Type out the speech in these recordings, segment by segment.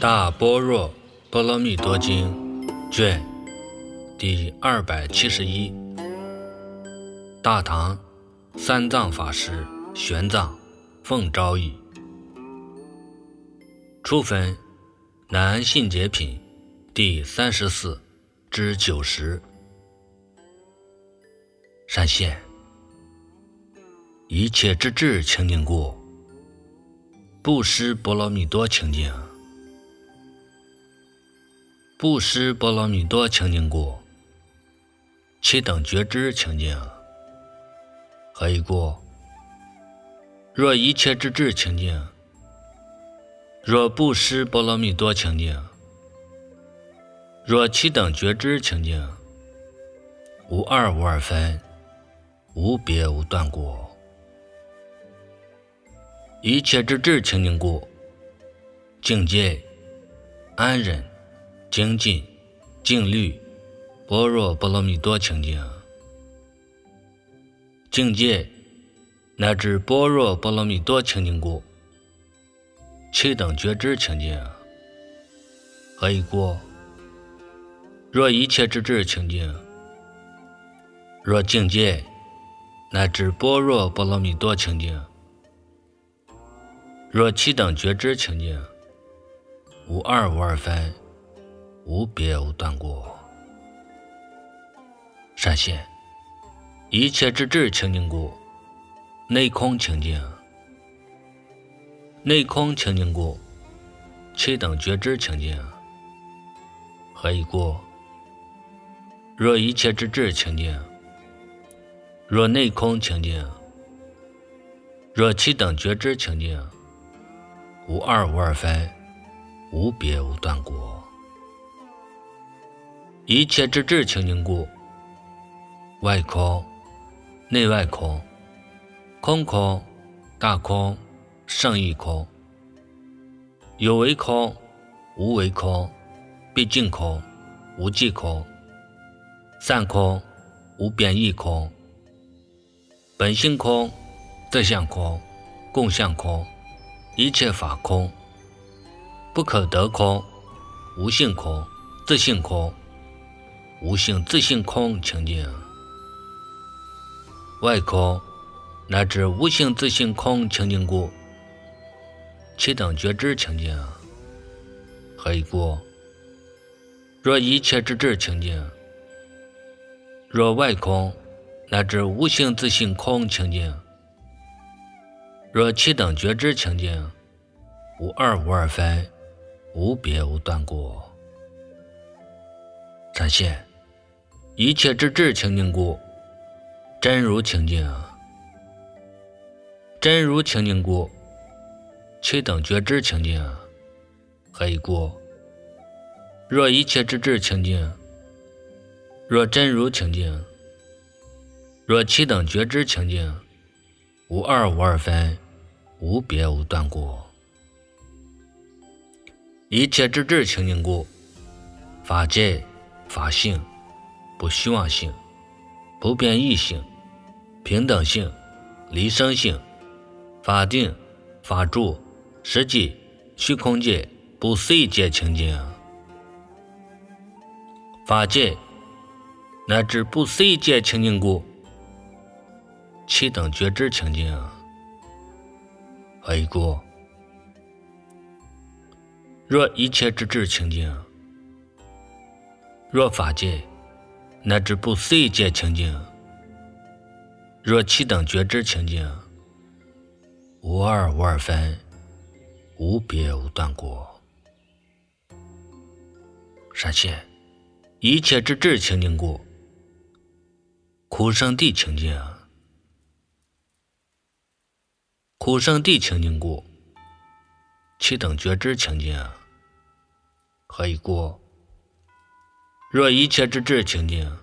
大般若波罗蜜多经卷第271，大唐三藏法师玄奘奉诏译，初分南安信解品第34至90。善现一切之智清净故，布施波罗蜜多清净，布施波罗蜜多清净故，其等觉知清净。何以故？若一切之智清净，若布施波罗蜜多清净，若其等觉知清净，无二无二分，无别无断故。一切之智清净故，境界、安忍、精进、静虑、般若波罗蜜多清净。境界乃至般若波罗蜜多清净故，其等觉知清净。何以故？若一切之智清净，若境界乃至般若波罗蜜多清净，若其等觉知清净，无二无二分，无别无断故。善现一切之智清净故，内空清净。内空清净故，其等觉知清净。何以故？若一切之智清净，若内空清净，若其等觉知清净，无二无二分，无别无断故。一切之智清净故，外空、内外空、空空、大空、胜义空，有为空、无为空、毕竟空、无际空、散空、无变异空、本性空、自相空、共相空，一切法空，不可得空、无性空、自性空、无性自性空清净。外空乃至无性自性空清净故，其等觉知清净。何以故？若一切之智清净，若外空乃至无性自性空清净，若其等觉知清净，无二无二分，无别无断故。善现一切之智清净故，真如清净。真如清净故，其等觉知清净。何以故？若一切之智清净，若真如清净，若其等觉知清净，无二无二分，无别无断故。一切之智清净故，法界、法性、不虚妄性、不变异性、平等性、离生性、法定、法住、实际、虚空界、不随界清净。法界乃至不随界清净故，其等觉知清净。何以故？若一切之智清净，若法界乃至不随界清净，若其等觉知清净，无二无二分，无别无断故。善现一切之智清净故，苦生地清净。苦生地清净故，其等觉知清净。何以故？若一切之智清净，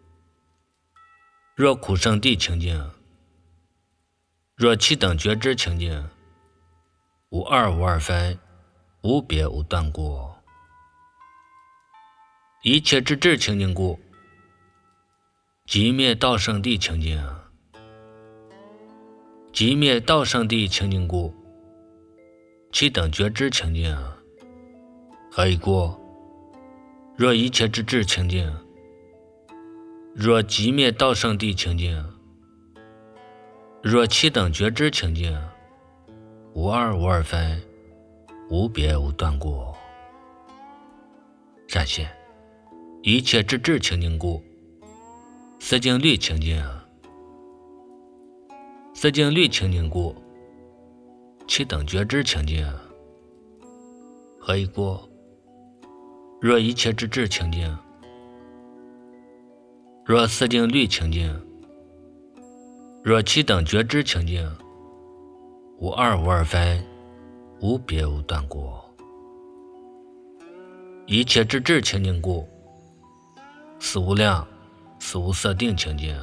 若苦生地清净，若其等觉知清净，无二无二分，无别无断故。一切之智清净故，即灭道生地清净。即灭道生地清净故，其等觉知清净。 何以故？若一切之智清净，若寂灭道圣地清净，若七等觉知清净，无二无二分，无别无断故。善现一切之智清净故，色净律清净，色净律清净故，七等觉知清净。何以故？若一切之智清净，若色净律清净，若七等觉知清净，无二无二分，无别无断故。一切之智清净故，四无量四无色定清净，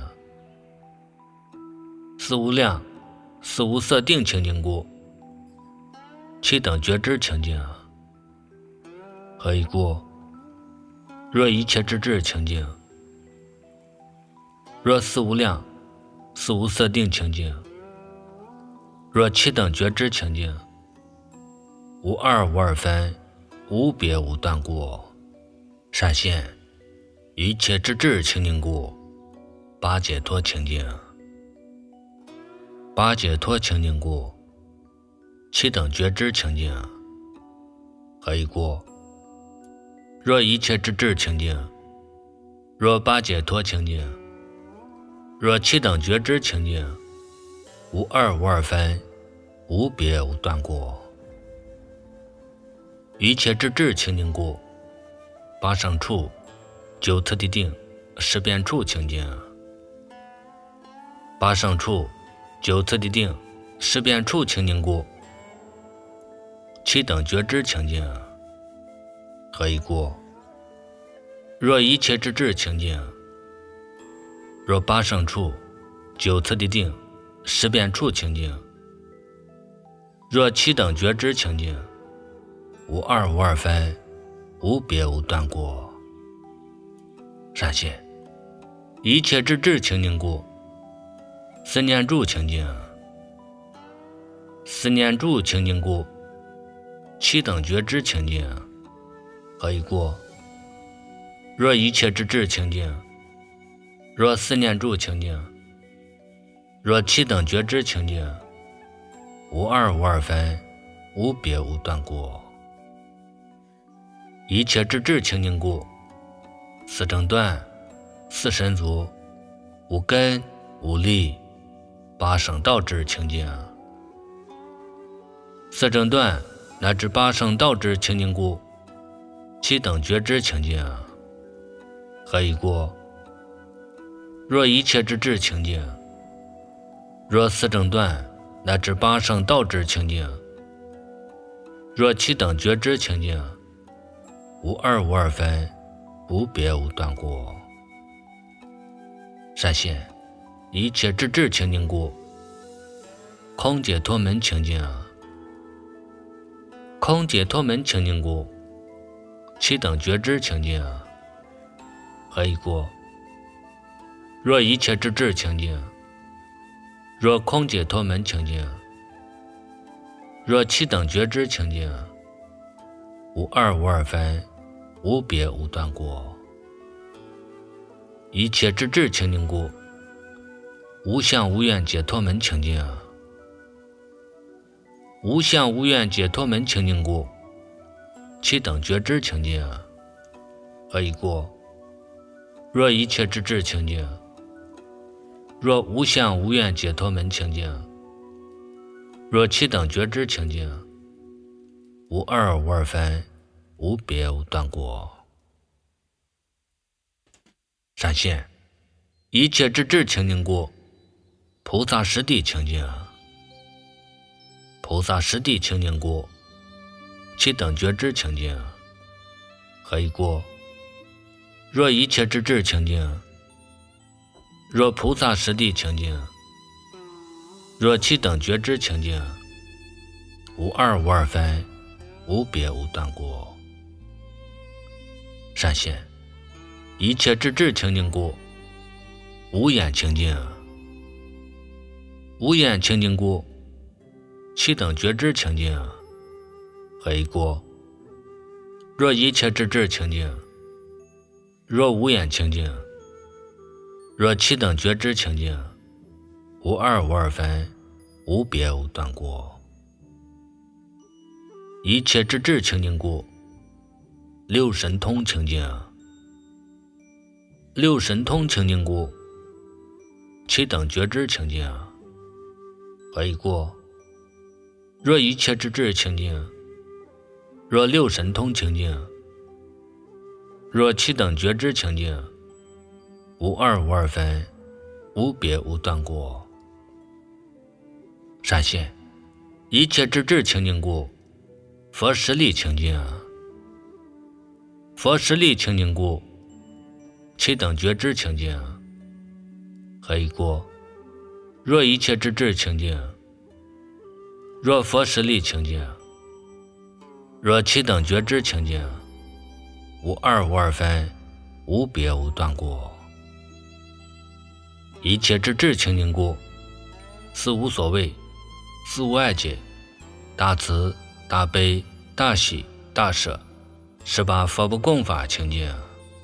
四无量四无色定清净故，七等觉知清净。何以故？若一切之智清净，若四无量四无色定清净，若七等觉知清净，无二无二分，无别无断故。善现一切之智清净故，八解脱清净，八解脱清净故，七等觉知清净。何以故？若一切之智清净，若八解脱清净，若七等觉知清净，无二无二分，无别无断故。一切之智清净故，八胜处九次第定十遍处清净，八胜处九次第定十遍处清净故，七等觉知清净。何以故？若一切之智清净，若八胜处九次第定十遍处清净，若七等觉知清净，无二无二分，无别无断故。善现一切之智清净故，四念住清净，四念住清净故，七等觉知清净。何以故？若一切之智清净，若四念住清净，若七等觉知清净，无二无二分，无别无断故。一切之智清净故，四正断四神足无根无力，八圣道智清净。四正断乃至八圣道智清净故，七等觉知清净。何以故？若一切之智清净，若四正断乃至八圣道智清净，若七等觉知清净，无二无二分，无别无断故。善现一切之智清净故，空解脱门清净，空解脱门清净故，七等觉知清净。何以故？若一切之智清净，若空解脱门清净，若七等觉知清净，无二无二分，无别无断故。一切之智清净故，无相无愿解脱门清净，无相无愿解脱门清净故，七等觉知清净。何以故？若一切之智清净，若无相无愿解脱门清净，若七等觉知清净，无二无二分，无别无断故。善现一切之智清净故，菩萨实地清净，菩萨实地清净故，七等觉知清净。何以故？若一切之智清净，若菩萨实地清净，若七等觉知清净，无二无二分，无别无断故。善现一切之智清净故，无眼清净，无眼清净故，七等觉知清净。何以故？ 若一切之智清净，若无眼清净，若七等觉知清净，无二无二分，无别无断过。一切之智清净故，六神通清净。六神通清净故，七等觉知清净。何以故？若一切之智清净，若六神通清净，若七等觉知清净，无二无二分，无别无断过。闪现一切之智清净故，佛实力清净。佛实力清净故，七等觉知清净。何以故？若一切之智清净，若佛实力清净，若七等觉知清净，无二无二分，无别无断过。一切之智清净故，四无所谓，四无碍解，大慈大悲大喜大舍，18佛不共法清净。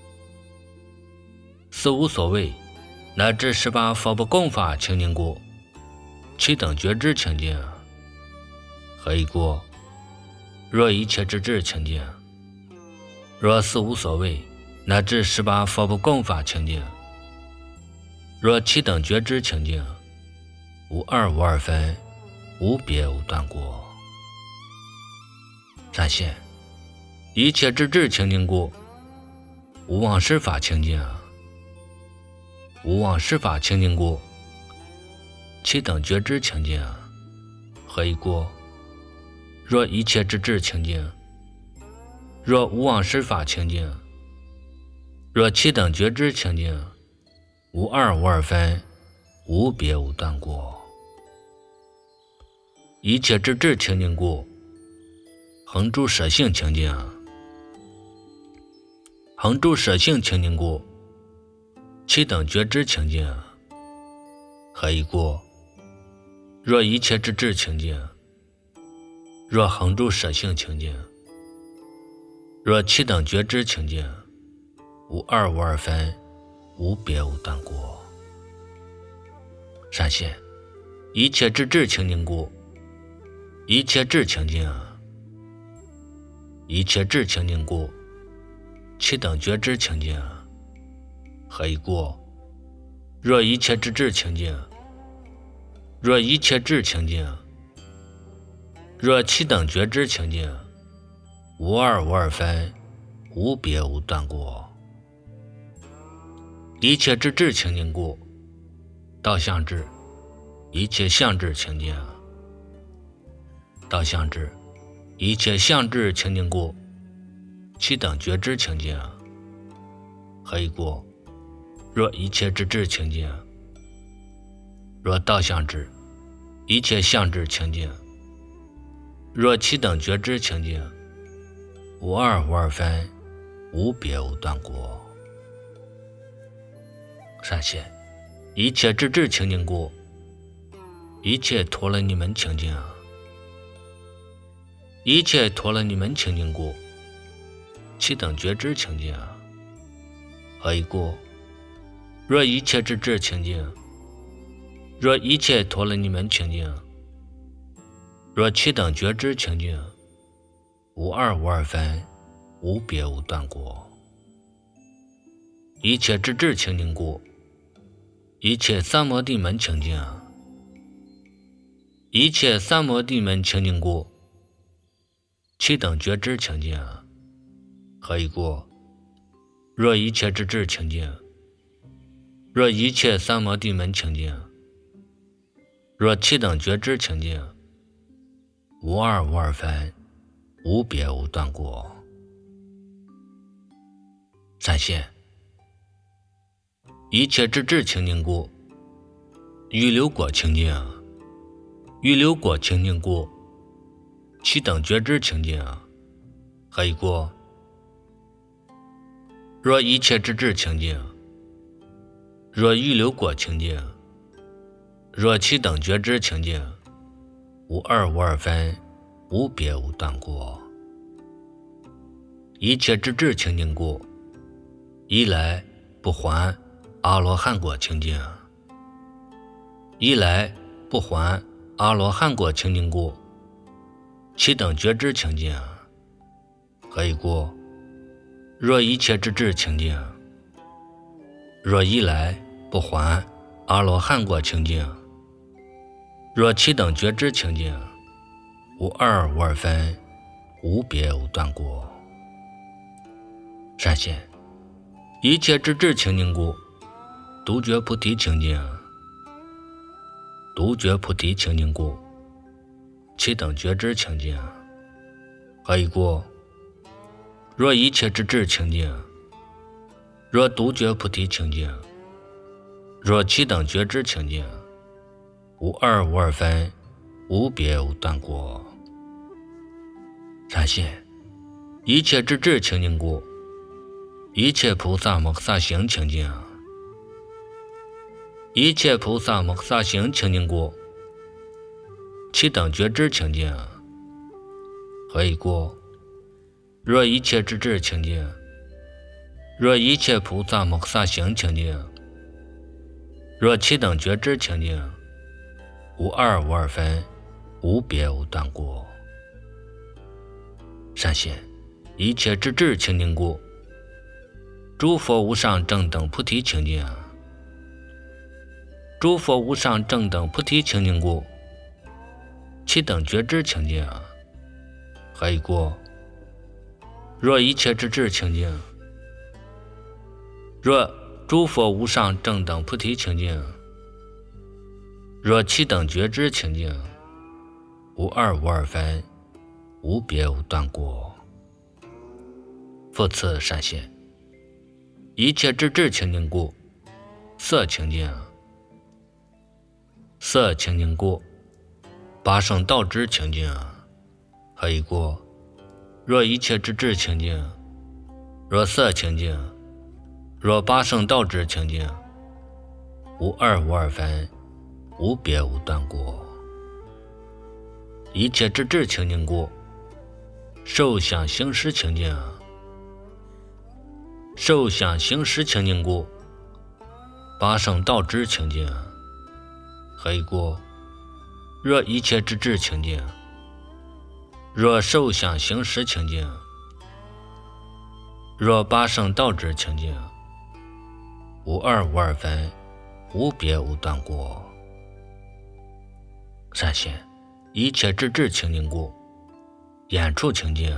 四无所谓乃至18佛不共法清净故，七等觉知清净。何以故？若一切之智清净，若四无所谓乃至18佛不共法清净，若七等觉知清净，无二无二分，无别无断过。闪现一切之智清净故，无妄施法清净。无妄施法清净故，七等觉知清净。何以故？若一切之智清净，若无妄施法清净，若七等觉知清净，无二无二分，无别无断过。一切之智清净故，恒住舍性清净。恒住舍性清净故，七等觉知清净。何以故？若一切之智清净，若恒住舍性清净，若七等觉知清净，无二无二分，无别无断过。闪现一切之智清净故，一切智清净。一切智清净故，七等觉知清净。何以故？若一切之智清净，若一切智清净，若七等觉知清净，无二无二分，无别无断过。一切之智清净故，道相智，一切相智清净。道相智，一切相智清净故，七等觉知清净。何以故？若一切之智清净，若道相智，一切相智清净，若七等觉知清净，无二无二分，无别无断过。闪现一切之智清净故，一切陀罗尼门清净。一切陀罗尼门清净故，七等觉知清净。何以故？若一切之智清净，若一切陀罗尼门清净，若七等觉知清净，无二无二分，无别无断过。一切之智清净故，一切三摩地门清净。一切三摩地门清净故，七等觉知清净。何以故？若一切之智清净，若一切三摩地门清净，若七等觉知清净，无二无二分，无别无断过。闪现一切之智清净故，预流果清净。预流果清净故，七等觉知清净。何以故？若一切之智清净，若预流果清净，若七等觉知清净，无二无二分，无别无断过。 一切之智清净故，一来不还阿罗汉果清净。一来不还阿罗汉果清净故，其等觉知清净。何以故？若一切之智清净，若一来不还阿罗汉果清净，若其等觉知清净，无二无二分，无别无断故。善现，一切之智清净故，独觉菩提清净。独觉菩提清净故，其等觉知清净。何以故？若一切之智清净，若独觉菩提清净，若其等觉知清净，无二无二分，无别无断故。善现，一切之智清净故，一切菩萨摩诃萨行清净。一切菩萨摩诃萨行清净故，其等觉知清净。何以故？若一切之智清净，若一切菩萨摩诃萨行清净，若其等觉知清净，无二无二分，无别无断故。善现，一切之智清净故，诸佛无上正等菩提清净。诸佛无上正等菩提清净故，其等觉知清净。何以故？若一切之智清净，若诸佛无上正等菩提清净，若其等觉知清净，无二无二分，无别无断故。复次善现，一切之智清净故，色清净。色清净故，八圣道知清净。何以故？若一切之智清净，若色清净，若八圣道知清净，无二无二分，无别无断故。一切之智清净故，受想行识清净。受想行识清净故，八圣道知清净。何以故？若一切之智清净，若受想行识清净，若八圣道知清净，无二无二分，无别无断故。善现，一切之智清净故，眼处清净。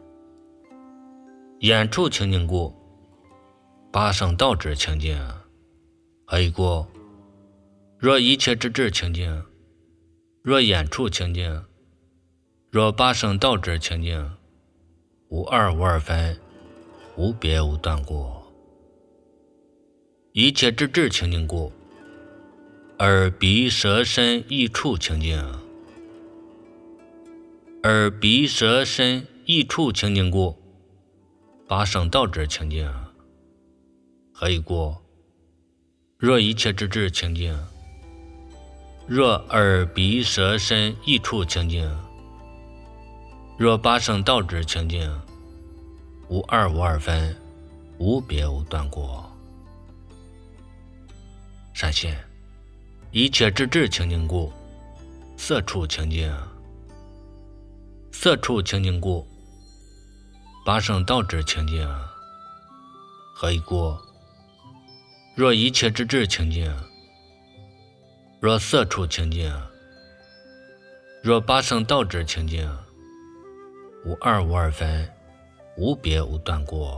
眼处清净故，八圣道知清净。何以故？若一切之智清净，若眼处清净，若八圣道知清净，无二无二分，无别无断故。一切之智清净故，耳鼻舌身意处清净。耳鼻舌身意处清净故，八圣道知清净。何以故？若一切之智清净，若耳鼻舌身意处清净，若八圣道知清净，无二无二分，无别无断故。善现，一切之智清净故，色处清净。色处清净故，八圣道知清净。何以故？若一切之智清净，若色处清净，若八圣道知清净，无二无二分，无别无断故。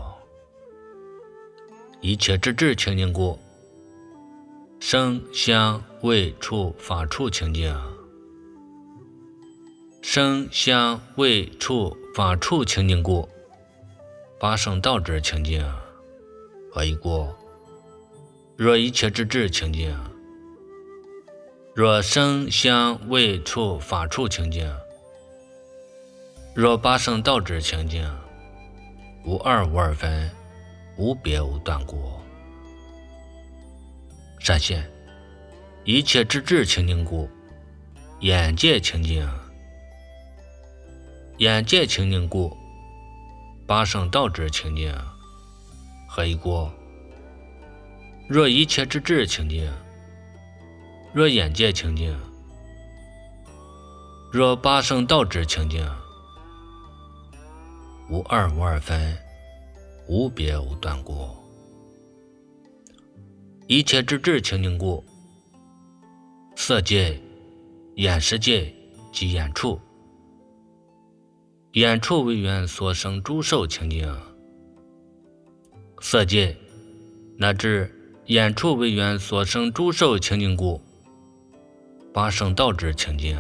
一切之智清净故，声香味触法处清净。声香味触法处清净故，八圣道知清净。何以故？若一切之智清净，若声香味触法处清净，若八圣道知清净，无二无二分，无别无断故。善现，一切之智清净故，眼界清净。眼界清净故， 八圣道之清净，何以故？若一切之智清净，若眼界清净，若八圣道之清净，无二无二分，无别无断故。一切之智清净故，色界、眼识界及眼处，眼处为缘所生诸受清净，色界乃至眼处为缘所生诸受清净故，八圣道之清净，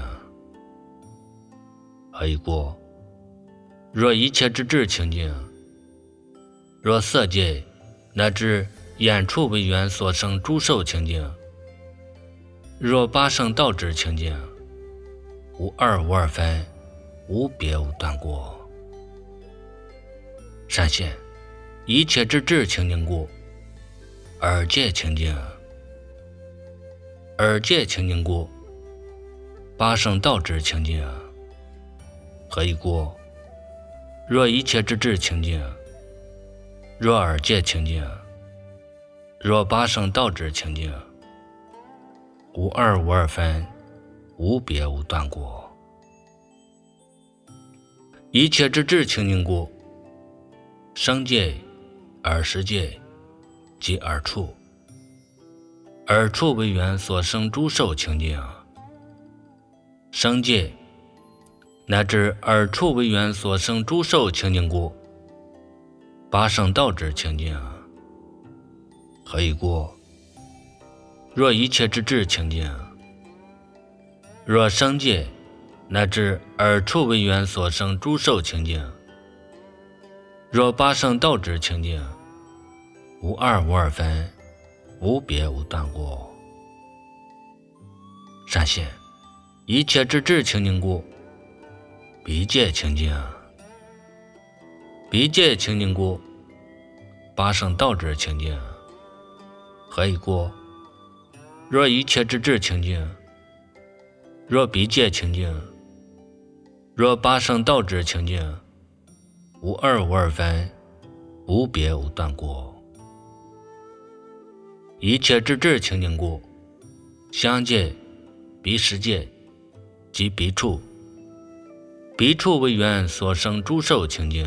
何以故？若一切之智清净，若色界乃至眼处为缘所生诸受清净，若八圣道之清净，无二无二分，无别无断故。善现一切之智清净故，耳界清净，耳界清净故，八圣道之清净，何以故？若一切之智清净，若耳界清净，若八圣道之清净，无二无二分，无别无断故。一切之智清净故，声界、耳识界及耳处，耳处为缘所生诸受清净，声界乃至耳处为缘所生诸受清净故，八圣道之清净，何以故？若一切之智清净，若声界乃至耳处为缘所生诸受清净，若八圣道之清净，无二无二分，无别无断故。善现一切之智清净故，鼻界清净，鼻界清净故，八圣道之清净，何以故？若一切之智清净，若鼻界清净，若八圣道之清净，无二无二分，无别无断故。一切之智清净故，香界、鼻识界及鼻处，鼻处为缘所生诸受清净，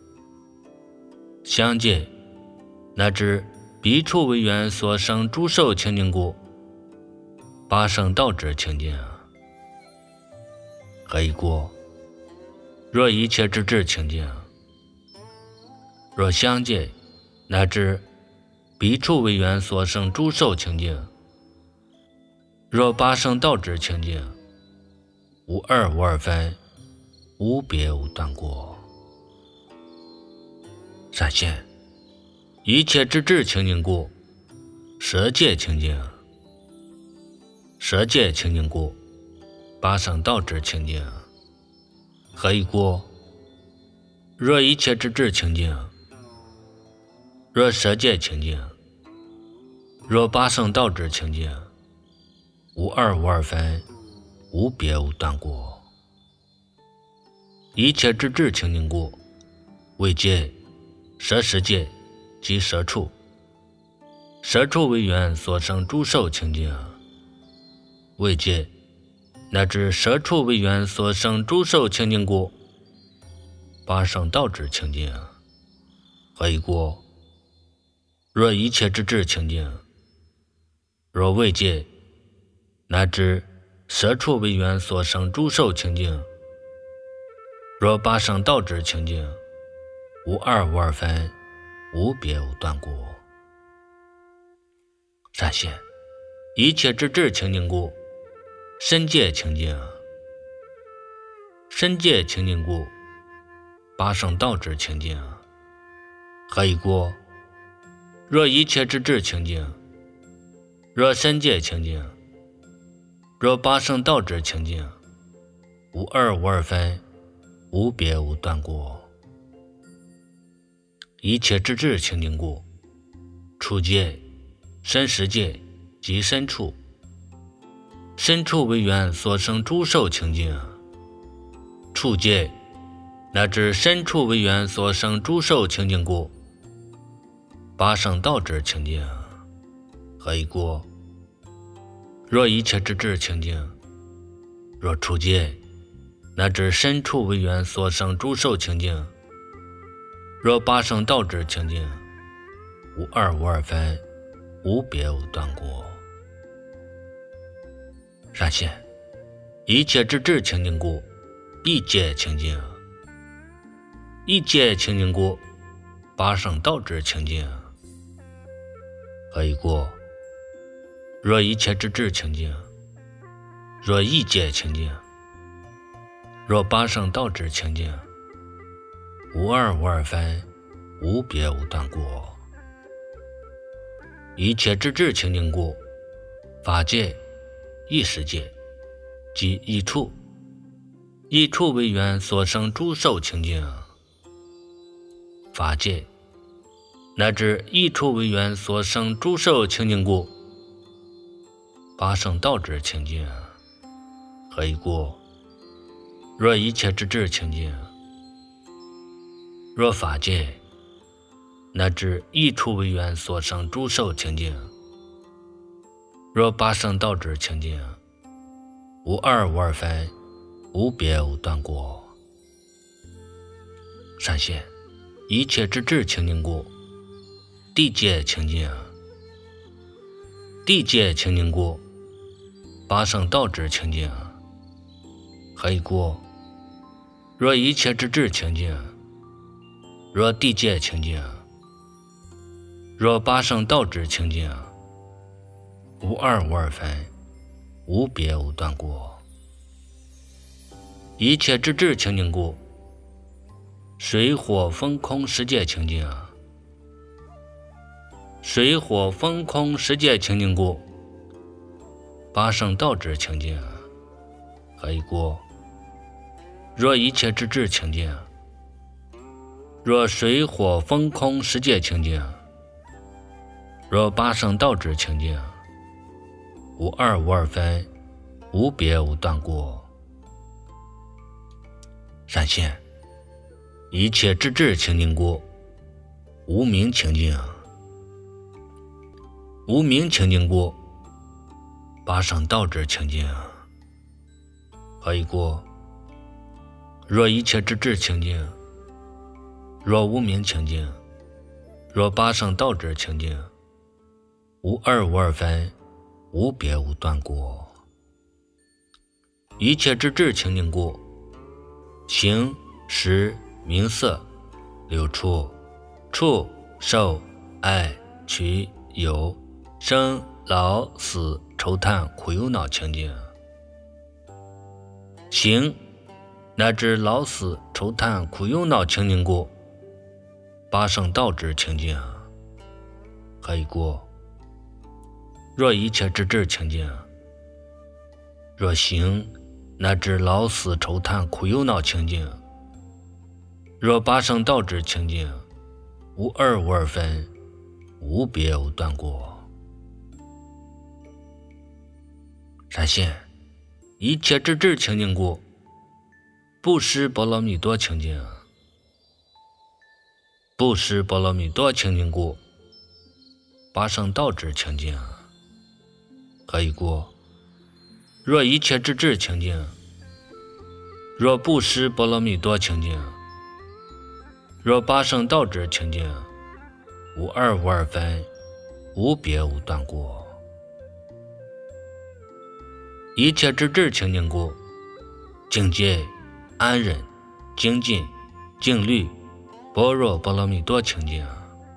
香界乃至鼻处为缘所生诸受清净故，八圣道之清净，何以故？若一切之智清净，若香界乃至鼻处为缘所生诸受清净，若八圣道之清净，无二无二分，无别无断故。善现一切之智清净故，舌界清净，舌界清净故，八圣道之清净，何以故？若一切之智清净，若舌界清净，若八圣道之清净，无二无二分，无别无断故。一切之智清净故，味界、舌识界及舌处，舌处为缘所生诸受清净，味界乃至舌处为缘所生诸受清净故，八圣道之清净，何以故？若一切之智清净，若味界乃至舌处为缘所生诸受清净，若八圣道之清净，无二无二分，无别无断故。善现一切之智清净故，身界清净，身界清净故，八圣道之清净，何以故？若一切之智清净，若身界清净，若八圣道之清净，无二无二分，无别无断故。一切之智清净故，触界、身识界及身处，身处为缘所生诸受清净，触界乃至身处为缘所生诸受清净故，八圣道之清净，何以故？若一切之智清净，若出界，乃至身处为缘所生诸受清净，若八圣道之清净，无二无二分，无别无断故。善现，一切之智清净故，一界清净；一界清净故，八圣道之清净。何以故？若一切之智清净，若一界清净，若八圣道之清净，无二无二分，无别无断故。一切之智清净故，法界、异世界即异处，异处为缘所生诸受清净。法界乃至异处为缘所生诸受清净故，八圣道之清净。何以故？若一切之智清净，若法界乃至异处为缘所生诸受清净，若八圣道之清净，无二无二分，无别无断故。善现，一切之智清净故，地界清净；地界清净故，八圣道之清净。何以故？若一切之智清净，若地界清净，若八圣道之清净，无二无二分，无别无断故。一切之智清净故，水火风空十界清净；水火风空十界清净故，八圣道之清净。何以故？若一切之智清净，若水火风空十界清净，若八圣道之清净，无二无二分，无别无断故。善现，一切之智清净故，无明清净；无明清净故，八圣道之清净。何以故？若一切之智清净，若无明清净，若八圣道之清净，无二无二分，无别无断故。一切之智清净故，形识名色六处触受爱取有生老死愁叹苦忧恼清净。形乃至老死愁叹苦忧恼清净故，八圣道之清净。何以故？若一切之智清净，若形乃至老死愁叹苦忧恼清净，若八圣道之清净，无二无二分，无别无断故。善现，一切之智清净故，布施波罗蜜多清净；布施波罗蜜多清净故，八圣道之清净。何以故？若一切之智清净，若布施波罗蜜多清净，若八圣道之清净，无二无二分，无别无断故。一切之智清净故，境界安忍精进静虑般若波罗蜜多清净。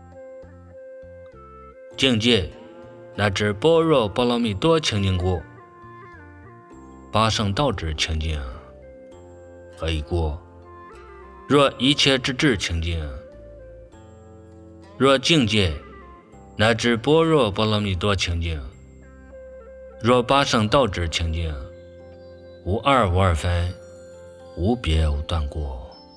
境界乃至般若波罗蜜多清净故，八圣道之清净。何以故？若一切之智清净，若境界乃至般若波罗蜜多清净，若八圣道之清净，无二无二分，无别无断故。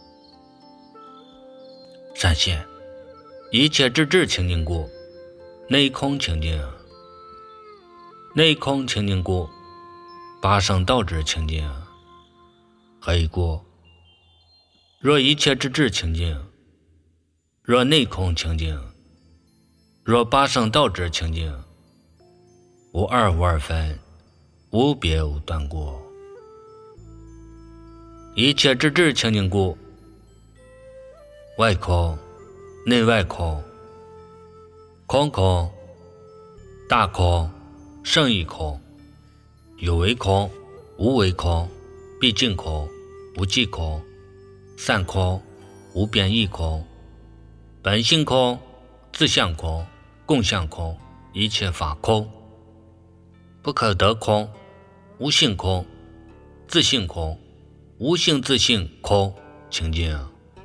善现，一切之智清净故，内空清净；内空清净故，八圣道之清净。何以故？ 若一切之智清净，若内空清净，若八圣道之清净，无二无二分，无别无断过。一切之智清净故，外空、内外空、空空、大空、胜义空，有为空、无为空、毕竟空、无际空、散空、无边异空、本性空、自相空、共相空，一切法空，不可得空、无性空、自性空、无性自性空清净。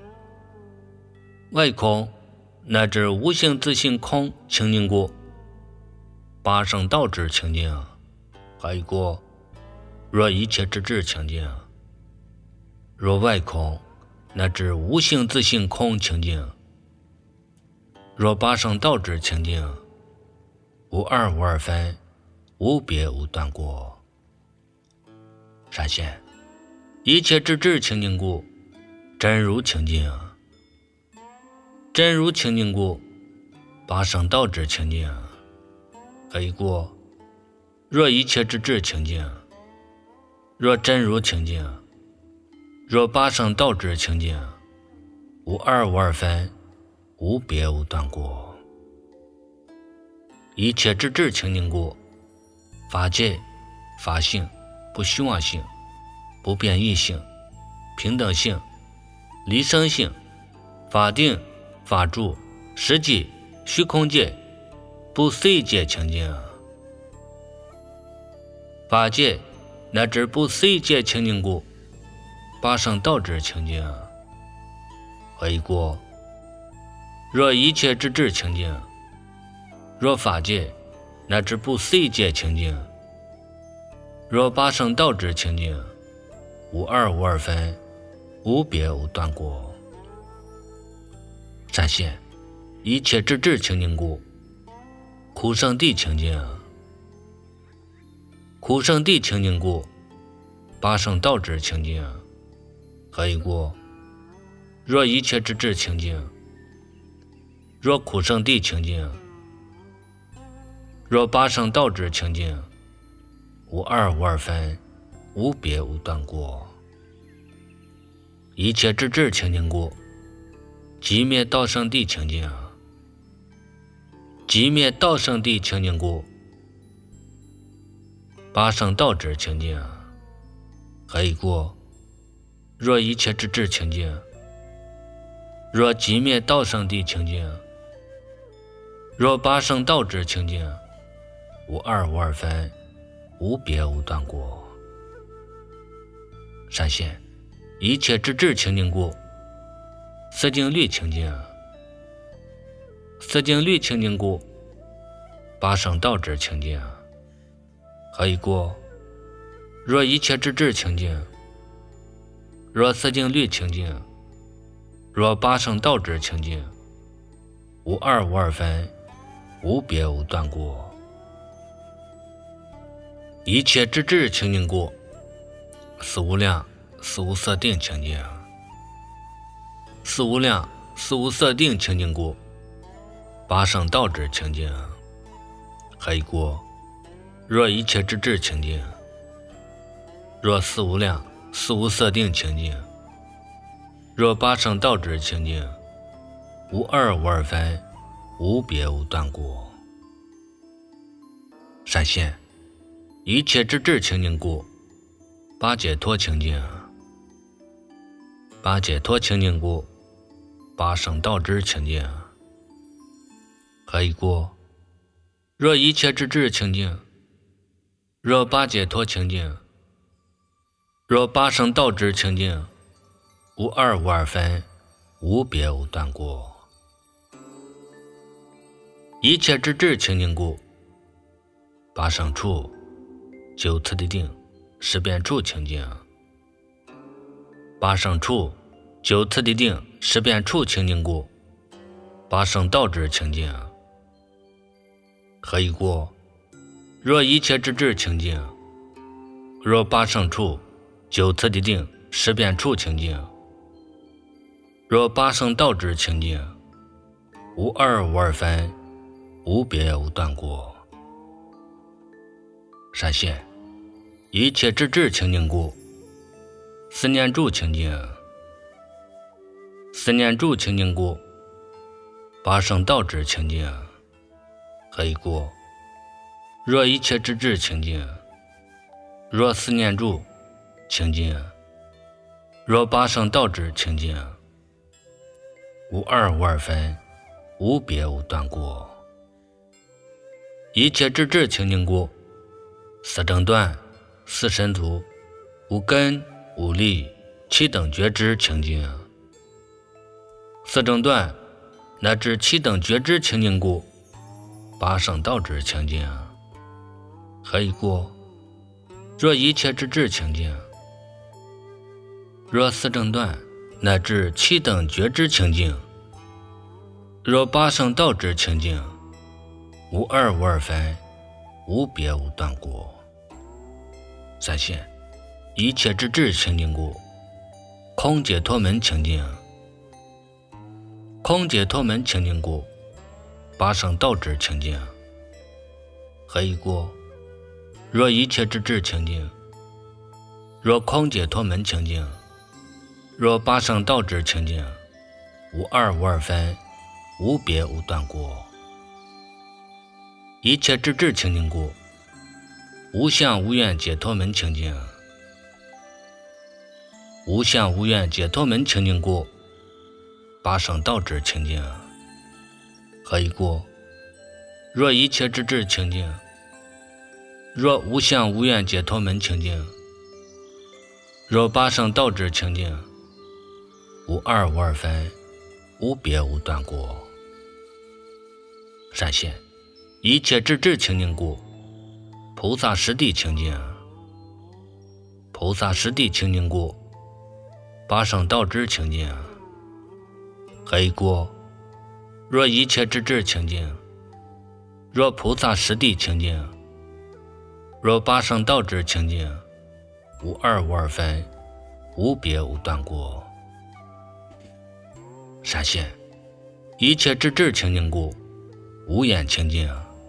外空乃至无性自性空清净故，八圣道之清净，还有过若一切之智清净，若外空乃至无性自性空清净，若八圣道之清净，无二无二分，无别无断过。闪现一切之智清净故，真如清净。真如清净故，八圣道之清净。还有过若一切之智清净，若真如清净，若八圣道之清净，无二无二分，无别无断过。一切之智清净故，法界、法性、不虚妄性、不变异性、平等性、离生性、法定、法住、实际、虚空界、不随界清净。法界乃至不随界清净故，八圣道之清净。还有过若一切之智清净，若法界乃至不随界清净，若八圣道之清净，无二无二分，无别无断过。闪现一切之智清净故，苦圣地清净。苦圣地清净故，八圣道之清净。还有过若一切之智清净，若苦圣地清净，若八圣道之清净，无二无二分，无别无断过。一切之智清净故，寂灭道圣地清净。寂灭道圣地清净故，八圣道之清净。还有过若一切之智清净，若寂灭道圣地清净，若八圣道之清净，无二无二分，无别无断过。闪现一切之智清净故，色净律清净。色净律清净故，八圣道之清净。还有过若一切之智清净，若色净律清净，若八圣道之清净，无二无二分，无别无断过。一切之智清净故，四无量四无色定清净。四无量四无色定清净故，八圣道之清净。还有过若一切之智清净，若四无量四无色定清净，若八圣道之清净，无二无二分，无别无断过。闪现一切之智清净故，八解脱清净。八解脱清净故，八圣道之清净。还有过若一切之智清净，若八解脱清净，若八圣道之清净，无二无二分，无别无断过。一切之智清净故，八圣处、九次第定、十遍处清净。八圣处、九次第定、十遍处清净故，八圣道之清净。还有过若一切之智清净，若八圣处、九次第定、十遍处清净， 若八生道之清净，无二无二分，无别无断过。闪现一切之智清净故，思念住清净，思念住清净故，八生道之清净。何以故？若一切之智清净，若思念住清净，若八生道之清净，无二无二分，无别无断过。一切之智清净故，四正断，四神足，无根无力，七等觉知清净。四正断乃至七等觉知清净故，八生道之清净。何以故？若一切之智清净，若四正断乃至七等觉知清净，若八生道之清净，无二无二分，无别无断过。闪现一切之智清净故，空解脱门清净。空解脱门清净故，八生道之清净。何以故？若一切之智清净，若空解脱门清净，若八生道之清净，无二无二分，无别无断过。一切之智清净故，无相无愿解脱门清净。无相无愿解脱门清净故，八生道之清净。何以故？若一切之智清净，若无相无愿解脱门清净，若八生道之清净，无二无二分，无别无断过。闪现一切之智清净故，菩萨实地清净。菩萨实地清净故，八生道之清净。何以故？若一切之智清净，若菩萨实地清净，若八生道之清净，无二无二分，无别无断过。闪现一切之智清净故，无眼清净。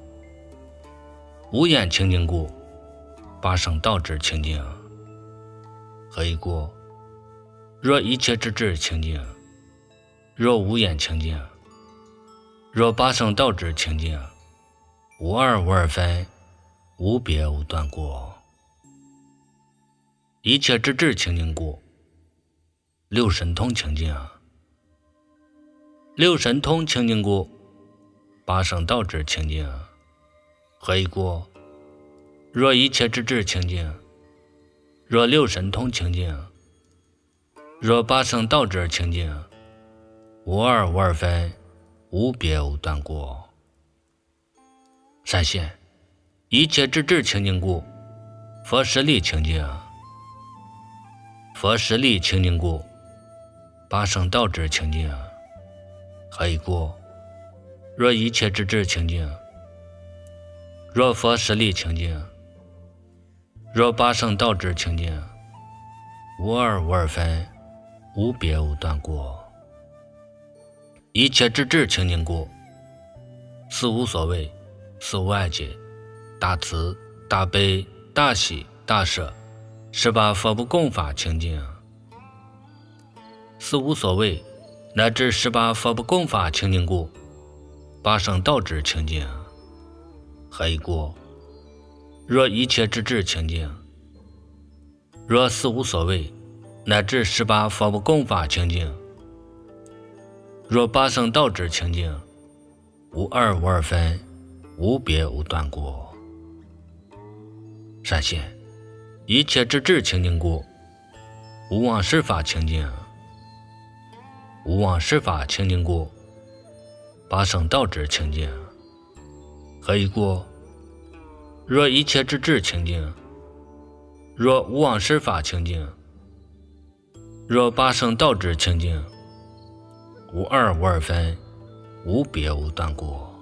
无眼清净故，八生道之清净。何以故？若一切之智清净，若无眼清净，若八生道之清净，无二无二分，无别无断过。一切之智清净故，六神通清净。六神通清净故，八生道之清净。何以故？若一切之智清净，若六神通清净，若八生道之清净，无二无二分，无别无断过。闪现一切之智清净故，佛实力清净。佛实力清净故，八生道之清净。何以故？若一切之智清净，若佛实力清净，若八生道之清净，无二无二分，无别无断过。一切之智清净故，四无所谓，四无碍解，大慈大悲大喜大舍，十八佛不共法清净。四无所谓乃至十八佛不共法清净故，八生道之清净。何以故？若一切之智清净，若四无所谓乃至十八佛不共法清净，若八生道之清净，无二无二分，无别无断过。闪现一切之智清净故，无妄事法清净。无妄事法清净故，八生道之清净。何以故？若一切之智清净，若无妄事法清净，若八生道之清净，无二无二分，无别无断过。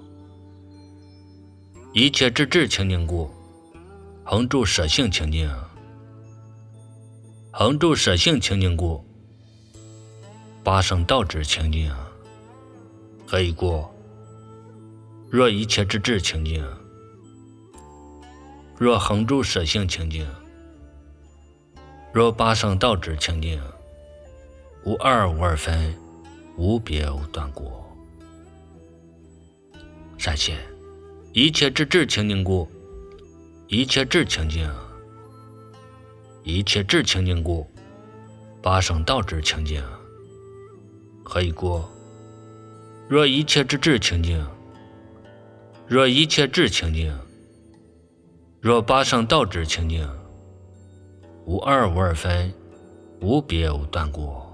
一切之智清净故，恒住舍性清净。恒住舍性清净故， 八圣道之清净，何以故？若一切之智清净，若恒住舍性清净，若八圣道之清净，无二无二分，无别无断果。善现，一切之智清净故，一切智清净，一切智清净故，八圣道之清净，何以故？若一切之智清净，若一切智清净，若八圣道之清净，无二无二分，无别无断果。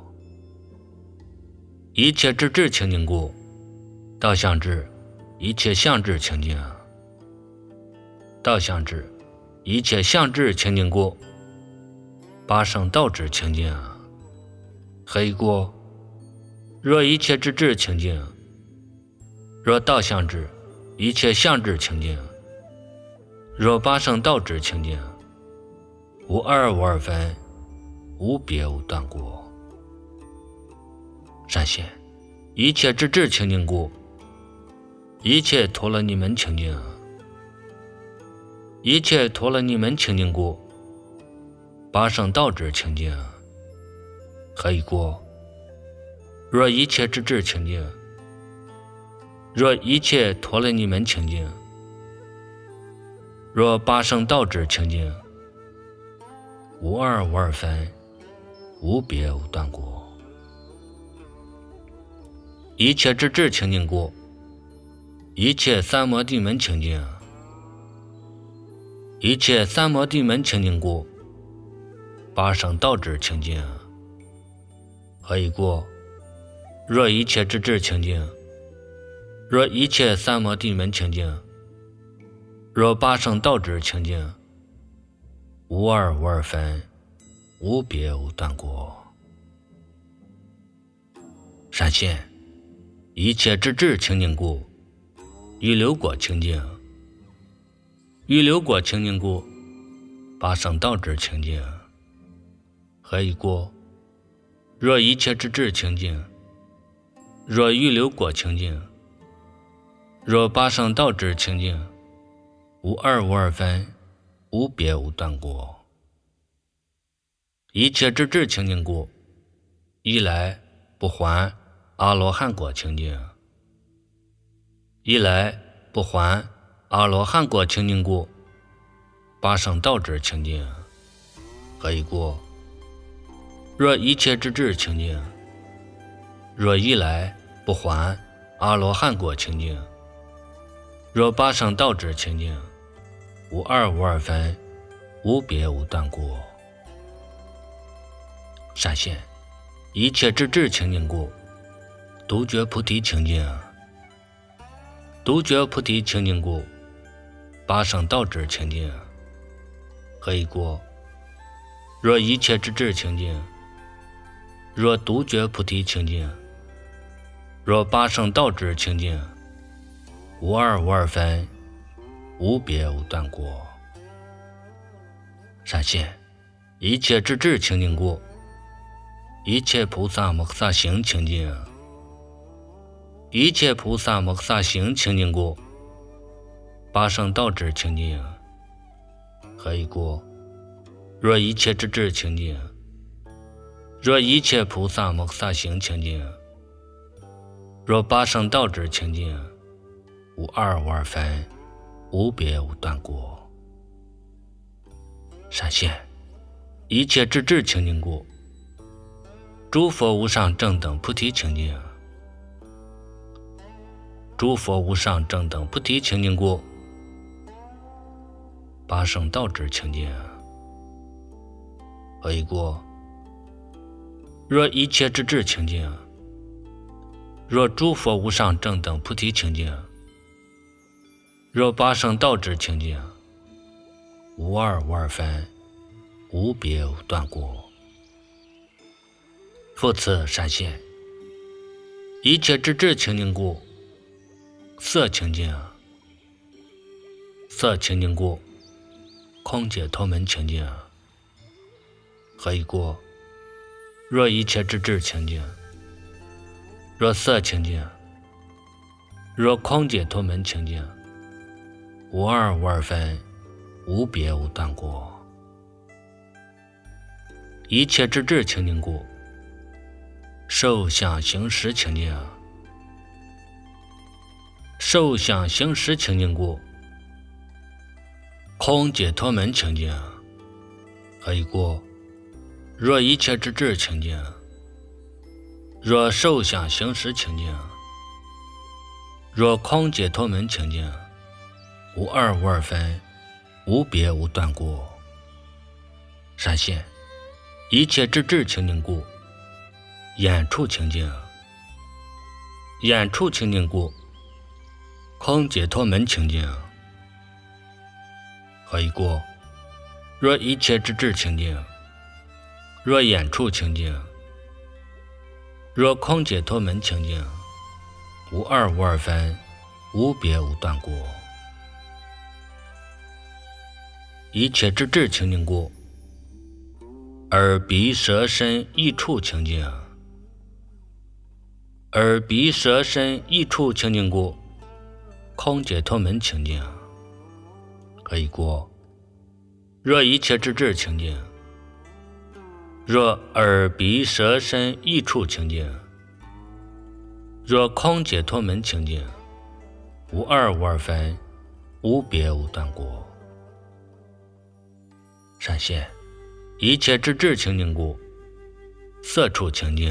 一切之智清净故，道相智，一切相智清净，道相智，一切相智清净故，八圣道之清净，何以故？若一切之智清净，若道相智，一切相智清净，若八圣道之清净，无二无二分，无别无断果。善现，一切之智清净故，一切陀罗尼门清净，一切陀罗尼门清净故，八圣道之清净，何以故？若一切之智清净，若一切陀罗尼门清净，若八圣道之清净，无二无二分，无别无断果。一切之智清净故，一切三摩地门清净，一切三摩地门清净故，八圣道之清净，何以故？若一切之智清净，若一切三摩地门清净，若八圣道之清净，无二无二分，无别无断果。善现，一切之智清净故，欲流果清净，欲流果清净故，八圣道之清净，何以故？若一切之智清净，若欲流果清净，若八圣道之清净，无二无二分，无别无断果。一切之智清净故，一来不还阿罗汉果清净，一来不还阿罗汉果清净故，八圣道之清净，何以故？若一切之智清净，若一来不还阿罗汉果清净，若八圣道之清净，无二无二分，无别无断果。善现，一切之智清净故，独觉菩提清净，独觉菩提清净故，八圣道之清净，何以故？若一切之智清净，若独觉菩提清净，若八圣道之清净，无二无二分，无别无断果。善现，一切之智清净故，一切菩萨摩诃萨行清净，一切菩萨摩诃萨行清净故，八圣道之清净，何以故？若一切之智清净，若一切菩萨摩诃萨行清净，若八圣道之清净，无二无二分，无别无断果。善现，一切之智清净故，诸佛无上正等菩提清净，诸佛无上正等菩提清净故，八圣道之清净，何以故？若一切之智清净，若诸佛无上正等菩提清净，若八圣道之清净，无二无二分，无别无断果。复次善现，一切之智清净故，色清净，色清净故，空解脱门清净，何以故？若一切之智清净， 若色清净，若空解脱门清净，无二无二分，无别无断过。一切之智清净故，受想行识清净，受想行识清净故，空解脱门清净。何以故？若一切之智清净，若受想行识清净，若空解脱门清净，无二无二分，无别无断过。闪现一切之智清净故，眼处清净，眼处清净故，空解脱门清净。何以故？若一切之智清净，若眼处清净，若空解脱门清净，无二无二分，无别无断过。一切之智清净故，耳鼻舌身意处清净，耳鼻舌身意处清净故，空解脱门清净。何以故？若一切之智清净，若耳鼻舌身意处清净，若空解脱门清净，无二无二分，无别无断过。闪现一切之智清净故，色处清净，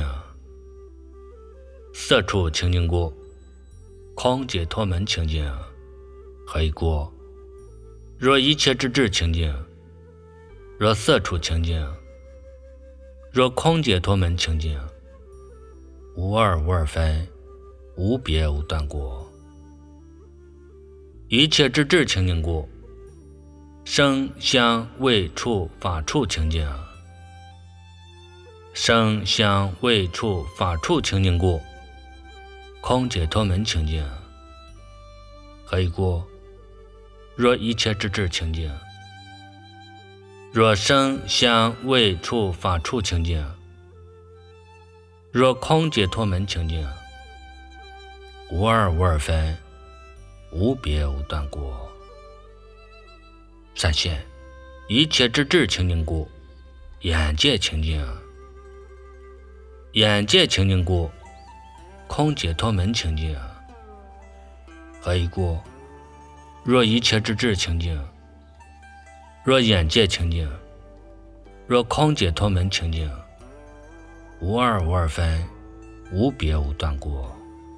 色处清净故，空解脱门清净。何以故？若一切之智清净，若色处清净，若空解脱门清净，无二无二分，无别无断过。一切之智清净故，声香味触法处清净，声香味触法处清净故，空解脱门清净。何以故？若一切之智清净，若声香味触法处清净，若空解脱门清净，无二无二分，无别无断过。闪现一切之智清净故，眼界清净，眼界清净故，空解脱门清净。何以故？若一切之智清净，若眼界清净，若空解脱门清净，无二无二分，无别无断过。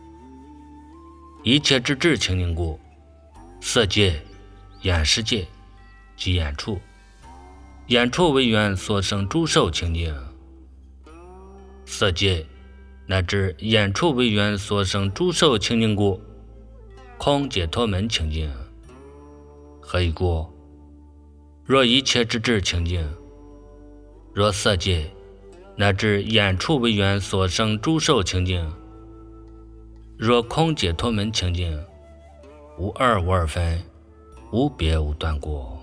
一切之智清净故，色界、眼识界及眼处，眼处为缘所生诸受清净，色界乃至眼处为缘所生诸受清净故，空解脱门清净。何以故？若一切之智清净，若色界乃至眼处为缘所生诸受清净，若空解脱门清净，无二无二分，无别无断过。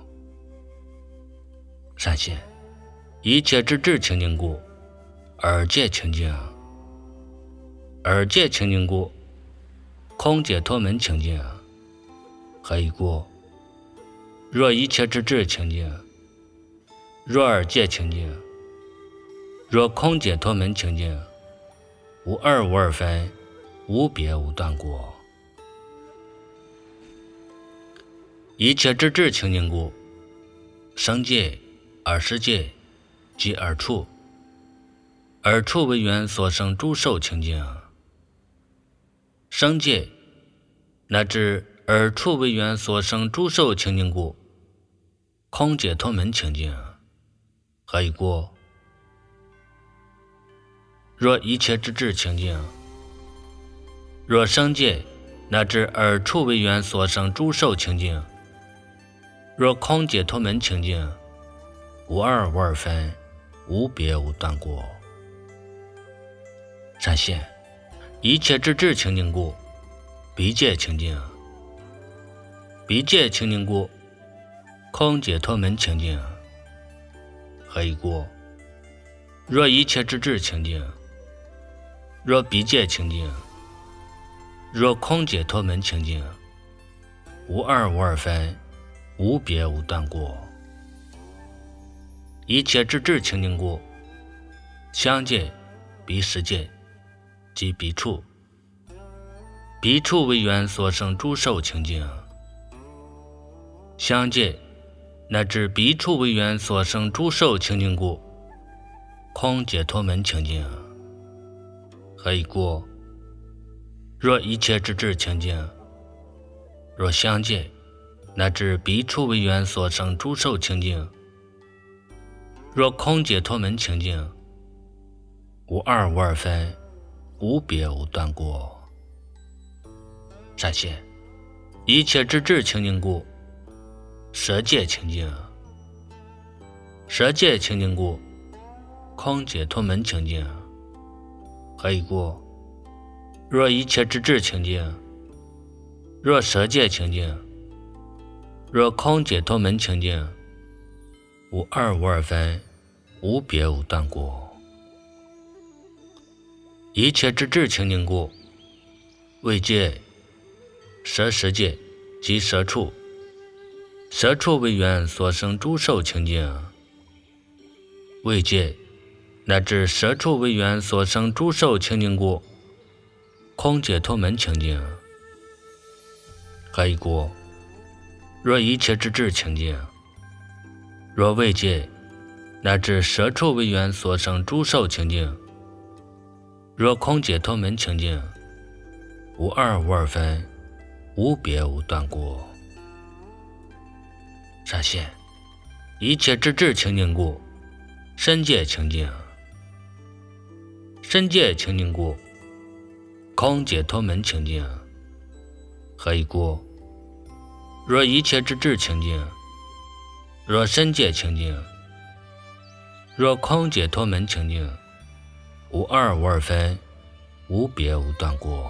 闪现一切之智清净故，耳界清净，耳界清净故，空解脱门清净。何以故？若一切之智清净，若耳界清净，若空解脱门清净，无二无二分，无别无断过。一切之智清净故，声界、耳识界及耳处，耳处为缘所生诸受清净，声界乃至耳处为缘所生诸受清净故，空解脱门清净。何以故？若一切之智清净，若声界乃至耳处为缘所生诸受清净，若空解脱门清净，无二无二分，无别无断过。闪现一切之智清净故，鼻界清净，鼻界清净故，空解脱门清净。何以故？若一切之智清净， 若彼界清净，若空解脱门清净，无二无二分，无别无断过。一切之智清净故，相界彼世界即彼处，彼处为缘所生诸受清净，相界乃至彼处为缘所生诸受清净故，空解脱门清净。何以故？若一切之智清净，若相界乃至彼处为缘所生诸受清净，若空解脱门清净，无二无二分，无别无断过。善现一切之智清净故，舍界清净，舍界清净故，空解脱门清净。何以故？若一切之智清净，若舍界清净，若空解脱门清净，无二无二分，无别无断过。一切之智清净故，为界舍世界即舍处，舍处为缘所生诸受清净，为界乃至舍处为缘所生诸受清净故，空解脱门清净。何以故？若一切之智清净，若为界乃至舍处为缘所生诸受清净，若空解脱门清净，无二无二分，无别无断过。善现一切之智清净故，身界清净，身界清净故，空解脱门清净。何以故？若一切之智清净，若身界清净，若空解脱门清净，无二无二分，无别无断过。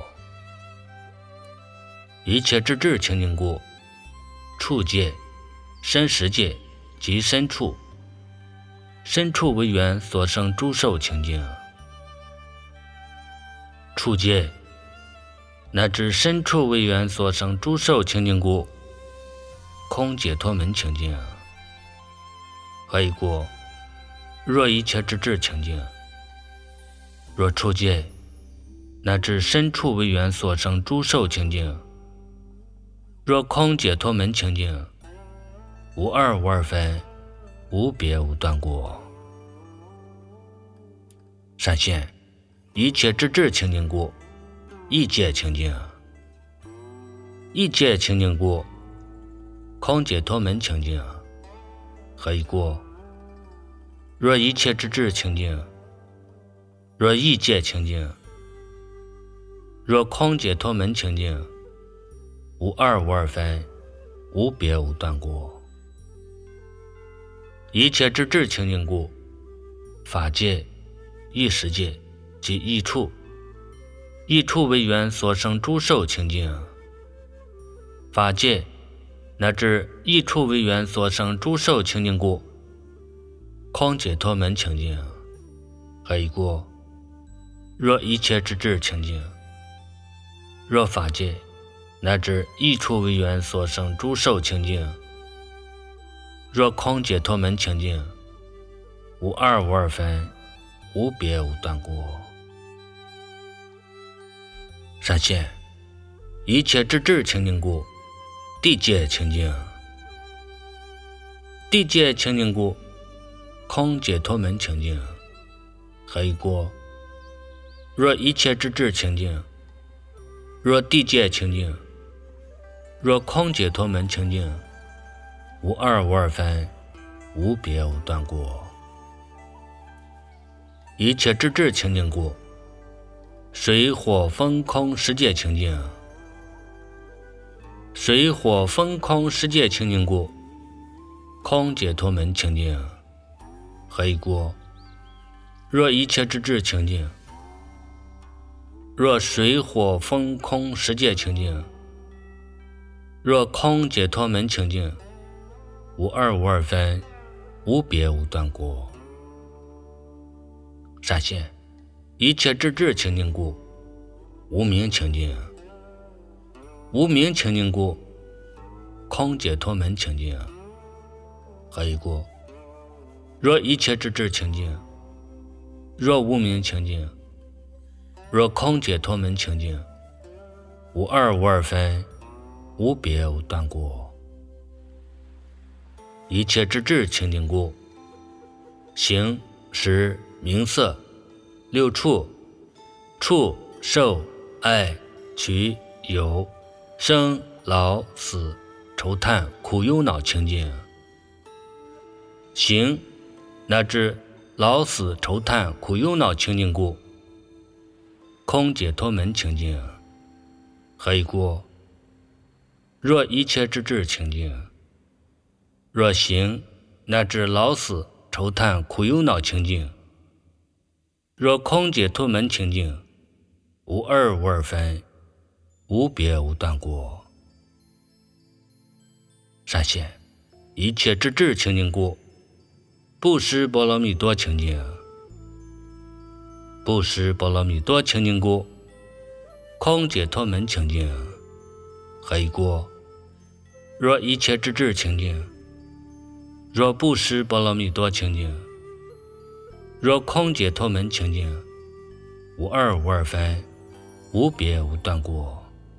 一切之智清净故，处界身实界即身处，身处为缘所生诸受清净，处界乃至身处为缘所生诸受清净故，空解脱门清净。何以故？若一切之智清净，若处界乃至身处为缘所生诸受清净，若空解脱门清净，无二无二分，无别无断过。善现一切之智清净故，意界清净，意界清净故，空解脱门清净。何以故？若一切之智清净，若意界清净，若空解脱门清净，无二无二分，无别无断过。一切之智清净故，法界意识界即意处，意处为缘所生诸受清净，法界乃至意处为缘所生诸受清净故，空解脱门清净。何以故？若一切之智清净，若法界乃至意处为缘所生诸受清净，若空解脱门清净，无二无二分，无别无断过。善现一切之智清净故，地界清净，地界清净故，空解脱门清净。何以故？若一切之智清净，若地界清净，若空解脱门清净，无二无二分，无别无断过。一切之智清净故，水火风空十界清净，水火风空十界清净故，空解脱门清净。何以故？若一切之智清净，若水火风空十界清净，若空解脱门清净，无二无二分，无别无断过。善现一切智智清净故，无明清净。无明清净故，空解脱门清净。还有一个，若一切智智清净，若无明清净，若空解脱门清净，无二无二分，无别无断故。一切智智清净故，形识名色六处，触受爱取有生老死愁叹苦忧恼清净。行乃至老死愁叹苦忧恼清净故，空解脱门清净。还有一个，若一切智智清净，若行乃至老死愁叹苦忧恼清净，若空解脱门清净，无二无二分，无别无断故。善现一切智智清净故，布施波罗蜜多清净。布施波罗蜜多清净故，空解脱门清净。还有一个，若一切智智清净，若布施波罗蜜多清净，若空解脱门清净，无二无二分，无别无断故。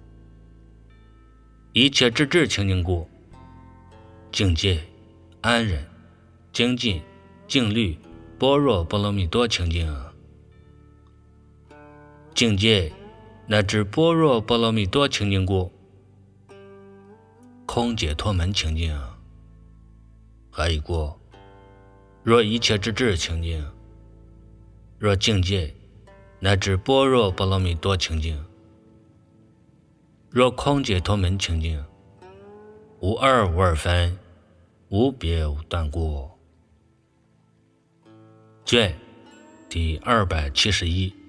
一切智智清净故，境界安忍精进静虑般若波罗蜜多清净。境界乃至般若波罗蜜多清净故，空解脱门清净。还有一个，若一切智智清净，若境界乃至般若波罗蜜多清净，若空解脱门清净，无二无二分，无别无断故。卷第271。